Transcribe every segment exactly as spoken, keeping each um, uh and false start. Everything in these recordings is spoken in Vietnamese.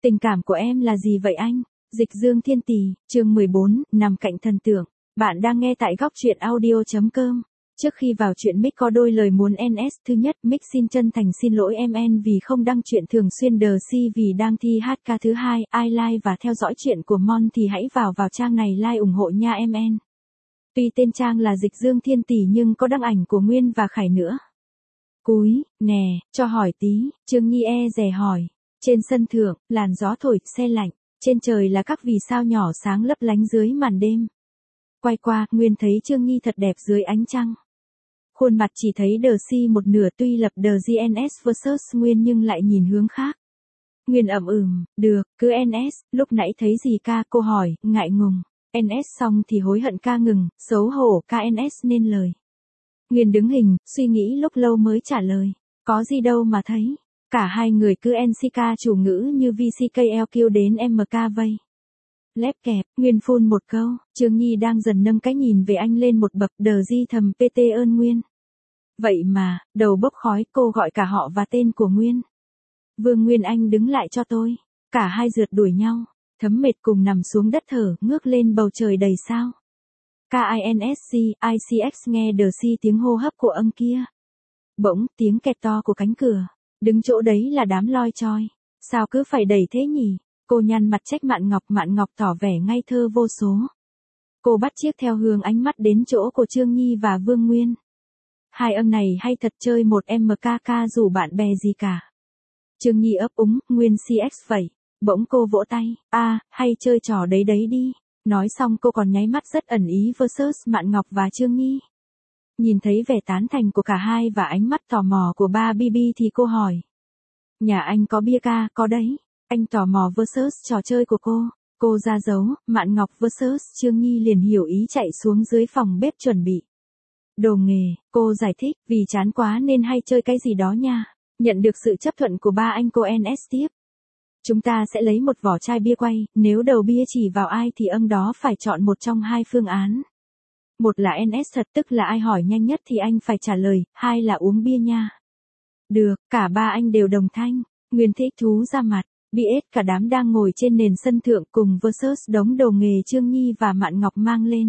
Tình cảm của em là gì vậy anh? Dịch Dương Thiên Tỷ, chương mười bốn, nằm cạnh thần tượng. Bạn đang nghe tại góc truyện audio chấm com. Trước khi vào chuyện Mick có đôi lời muốn en ét. Thứ nhất, Mick xin chân thành xin lỗi em en vì không đăng chuyện thường xuyên The C vì đang thi hát ca. Thứ hai, ai like và theo dõi chuyện của Mon thì hãy vào vào trang này like ủng hộ nha em en. Tuy tên trang là Dịch Dương Thiên Tỷ nhưng có đăng ảnh của Nguyên và Khải nữa. Cúi, nè, cho hỏi tí, Trương Nhi e dè hỏi. Trên sân thượng, làn gió thổi, xe lạnh, trên trời là các vì sao nhỏ sáng lấp lánh dưới màn đêm. Quay qua, Nguyên thấy Trương Nhi thật đẹp dưới ánh trăng. Khuôn mặt chỉ thấy The C một nửa tuy lập The giê en ét versus Nguyên nhưng lại nhìn hướng khác. Nguyên ậm ừm, được, cứ en ét, lúc nãy thấy gì ca, cô hỏi, ngại ngùng. en ét xong thì hối hận ca ngừng, xấu hổ ca en ét nên lời. Nguyên đứng hình, suy nghĩ lúc lâu mới trả lời. Có gì đâu mà thấy. Cả hai người cứ en xê ca chủ ngữ như vê xê ca lờ kêu đến em ca vây. Lép kẹp, Nguyên phun một câu, Trương Nhi đang dần nâng cái nhìn về anh lên một bậc. The Di thầm pê tê ơn Nguyên. Vậy mà, đầu bốc khói cô gọi cả họ và tên của Nguyên. Vương Nguyên anh đứng lại cho tôi. Cả hai rượt đuổi nhau, thấm mệt cùng nằm xuống đất thở, ngước lên bầu trời đầy sao. Kinsc, i xê ích nghe The C tiếng hô hấp của ông kia. Bỗng, tiếng kẹt to của cánh cửa. Đứng chỗ đấy là đám loi choi. Sao cứ phải đẩy thế nhỉ? Cô nhăn mặt trách Mạn Ngọc. Mạn Ngọc tỏ vẻ ngây thơ vô số. Cô bắt chiếc theo hướng ánh mắt đến chỗ của Trương Nhi và Vương Nguyên. Hai ông này hay thật chơi một em ca ca rủ bạn bè gì cả. Trương Nhi ấp úng, Nguyên xê ích vậy. Bỗng cô vỗ tay, a à, hay chơi trò đấy đấy đi. Nói xong cô còn nháy mắt rất ẩn ý versus Mạn Ngọc và Trương Nhi. Nhìn thấy vẻ tán thành của cả hai và ánh mắt tò mò của ba bê bê thì cô hỏi. Nhà anh có bia ca, có đấy. Anh tò mò versus trò chơi của cô. Cô ra dấu, Mạn Ngọc versus Trương Nhi liền hiểu ý chạy xuống dưới phòng bếp chuẩn bị. Đồ nghề, cô giải thích, vì chán quá nên hay chơi cái gì đó nha. Nhận được sự chấp thuận của ba anh cô en ét tiếp. Chúng ta sẽ lấy một vỏ chai bia quay, nếu đầu bia chỉ vào ai thì ông đó phải chọn một trong hai phương án. Một là en ét thật tức là ai hỏi nhanh nhất thì anh phải trả lời, hai là uống bia nha. Được, cả ba anh đều đồng thanh, Nguyên thích thú ra mặt, bê ét cả đám đang ngồi trên nền sân thượng cùng versus đống đồ nghề Trương Nhi và Mạn Ngọc mang lên.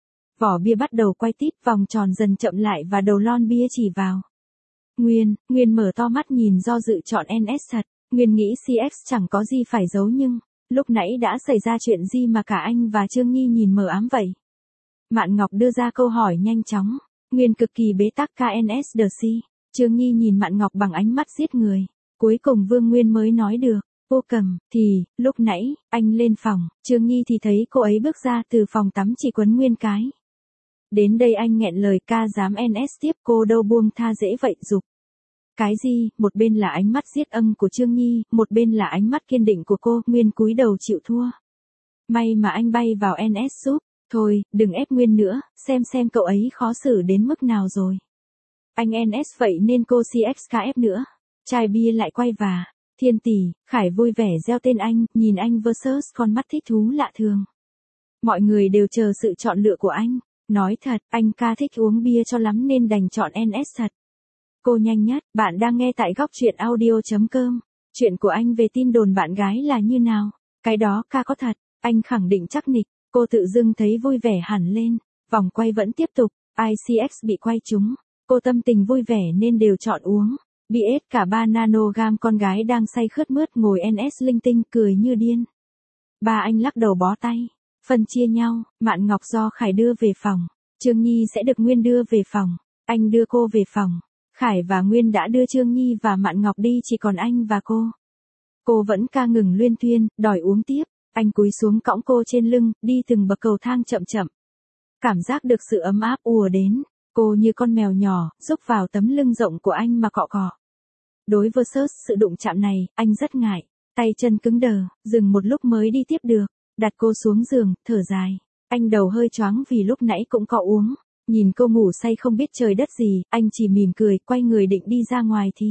Vỏ bia bắt đầu quay tít vòng tròn dần chậm lại và đầu lon bia chỉ vào. Nguyên, Nguyên mở to mắt nhìn do dự chọn en ét thật, Nguyên nghĩ xê ích chẳng có gì phải giấu nhưng, lúc nãy đã xảy ra chuyện gì mà cả anh và Trương Nhi nhìn mờ ám vậy? Mạn Ngọc đưa ra câu hỏi nhanh chóng, Nguyên cực kỳ bế tắc kinsc The C. Trương Nhi nhìn Mạn Ngọc bằng ánh mắt giết người, cuối cùng Vương Nguyên mới nói được, cô cầm, thì, lúc nãy, anh lên phòng, Trương Nhi thì thấy cô ấy bước ra từ phòng tắm chỉ quấn Nguyên cái. Đến đây anh nghẹn lời ca dám en ét tiếp cô đâu buông tha dễ vậy dục. Cái gì, một bên là ánh mắt giết âm của Trương Nhi, một bên là ánh mắt kiên định của cô, Nguyên cúi đầu chịu thua. May mà anh bay vào en ét giúp. Thôi, đừng ép Nguyên nữa, xem xem cậu ấy khó xử đến mức nào rồi. Anh en ét vậy nên cô xê ích ca ép nữa. Chai bia lại quay và, Thiên Tỷ, Khải vui vẻ reo tên anh, nhìn anh versus con mắt thích thú lạ thường. Mọi người đều chờ sự chọn lựa của anh. Nói thật, anh ca thích uống bia cho lắm nên đành chọn en ét thật. Cô nhanh nhất, bạn đang nghe tại góc truyện audio chấm com. Chuyện của anh về tin đồn bạn gái là như nào? Cái đó ca có thật, anh khẳng định chắc nịch. Cô tự dưng thấy vui vẻ hẳn lên, vòng quay vẫn tiếp tục, i xê ích bị quay trúng. Cô tâm tình vui vẻ nên đều chọn uống. bê ét cả ba nanogam con gái đang say khướt mướt ngồi en ét linh tinh cười như điên. Ba anh lắc đầu bó tay, phân chia nhau, Mạn Ngọc do Khải đưa về phòng, Trương Nhi sẽ được Nguyên đưa về phòng, anh đưa cô về phòng. Khải và Nguyên đã đưa Trương Nhi và Mạn Ngọc đi chỉ còn anh và cô. Cô vẫn ca ngừng luyên thuyên, đòi uống tiếp. Anh cúi xuống cõng cô trên lưng, đi từng bậc cầu thang chậm chậm. Cảm giác được sự ấm áp ùa đến, cô như con mèo nhỏ, rúc vào tấm lưng rộng của anh mà cọ cọ. Đối versus sự đụng chạm này, anh rất ngại, tay chân cứng đờ, dừng một lúc mới đi tiếp được, đặt cô xuống giường, thở dài. Anh đầu hơi choáng vì lúc nãy cũng có uống, nhìn cô ngủ say không biết trời đất gì, anh chỉ mỉm cười, quay người định đi ra ngoài thì...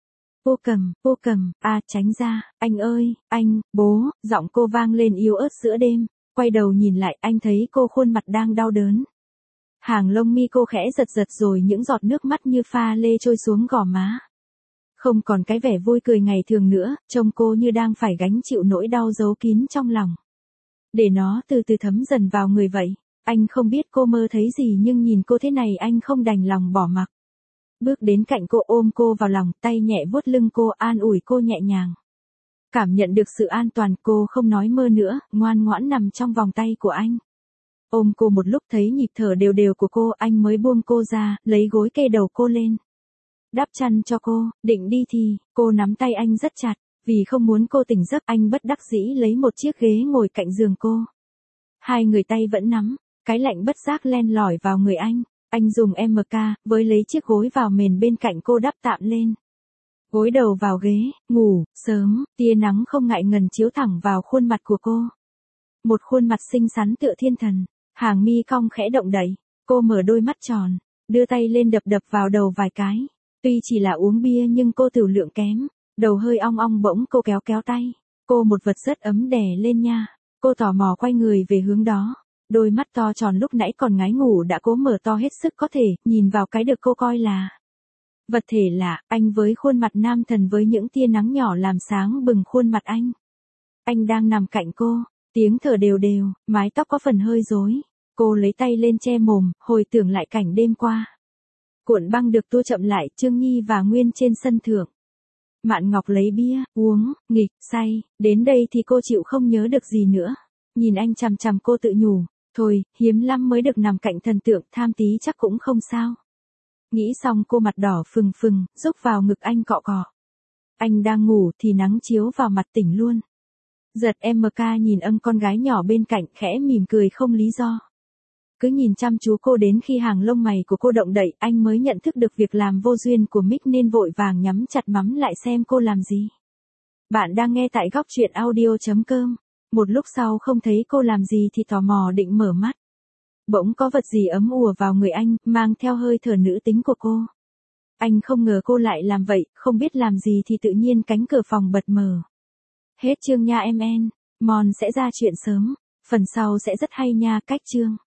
Cô cầm, cô cầm, a à, tránh ra, anh ơi, anh, bố, giọng cô vang lên yếu ớt giữa đêm, quay đầu nhìn lại anh thấy cô khuôn mặt đang đau đớn. Hàng lông mi cô khẽ giật giật rồi những giọt nước mắt như pha lê trôi xuống gò má. Không còn cái vẻ vui cười ngày thường nữa, trông cô như đang phải gánh chịu nỗi đau giấu kín trong lòng. Để nó từ từ thấm dần vào người vậy. Anh không biết cô mơ thấy gì nhưng nhìn cô thế này anh không đành lòng bỏ mặc. Bước đến cạnh cô ôm cô vào lòng, tay nhẹ vuốt lưng cô an ủi cô nhẹ nhàng. Cảm nhận được sự an toàn cô không nói mơ nữa, ngoan ngoãn nằm trong vòng tay của anh. Ôm cô một lúc thấy nhịp thở đều đều của cô anh mới buông cô ra, lấy gối kê đầu cô lên. Đắp chăn cho cô, định đi thì, cô nắm tay anh rất chặt, vì không muốn cô tỉnh giấc anh bất đắc dĩ lấy một chiếc ghế ngồi cạnh giường cô. Hai người tay vẫn nắm, cái lạnh bất giác len lỏi vào người anh, anh dùng em ca, với lấy chiếc gối vào mền bên cạnh cô đắp tạm lên. Gối đầu vào ghế, ngủ, sớm, tia nắng không ngại ngần chiếu thẳng vào khuôn mặt của cô. Một khuôn mặt xinh xắn tựa thiên thần, hàng mi cong khẽ động đậy, cô mở đôi mắt tròn, đưa tay lên đập đập vào đầu vài cái. Tuy chỉ là uống bia nhưng cô tửu lượng kém, đầu hơi ong ong bỗng cô kéo kéo tay. Cô một vật rất ấm đè lên nha, cô tò mò quay người về hướng đó. Đôi mắt to tròn lúc nãy còn ngái ngủ đã cố mở to hết sức có thể, nhìn vào cái được cô coi là vật thể lạ, anh với khuôn mặt nam thần với những tia nắng nhỏ làm sáng bừng khuôn mặt anh. Anh đang nằm cạnh cô, tiếng thở đều đều, mái tóc có phần hơi rối. Cô lấy tay lên che mồm, hồi tưởng lại cảnh đêm qua. Cuộn băng được tua chậm lại, Trương Nhi và Nguyên trên sân thượng. Mạn Ngọc lấy bia, uống, nghịch, say, đến đây thì cô chịu không nhớ được gì nữa. Nhìn anh chằm chằm cô tự nhủ, thôi, hiếm lắm mới được nằm cạnh thần tượng, tham tí chắc cũng không sao. Nghĩ xong cô mặt đỏ phừng phừng, rúc vào ngực anh cọ cọ. Anh đang ngủ thì nắng chiếu vào mặt tỉnh luôn. Giật em ca nhìn âm con gái nhỏ bên cạnh khẽ mỉm cười không lý do. Cứ nhìn chăm chú cô đến khi hàng lông mày của cô động đậy anh mới nhận thức được việc làm vô duyên của Mick nên vội vàng nhắm chặt mắm lại xem cô làm gì. Bạn đang nghe tại góc truyện audio chấm com. Một lúc sau không thấy cô làm gì thì tò mò định mở mắt. Bỗng có vật gì ấm ùa vào người anh, mang theo hơi thở nữ tính của cô. Anh không ngờ cô lại làm vậy, không biết làm gì thì tự nhiên cánh cửa phòng bật mở. Hết chương nha em en, Mon sẽ ra chuyện sớm, phần sau sẽ rất hay nha cách chương.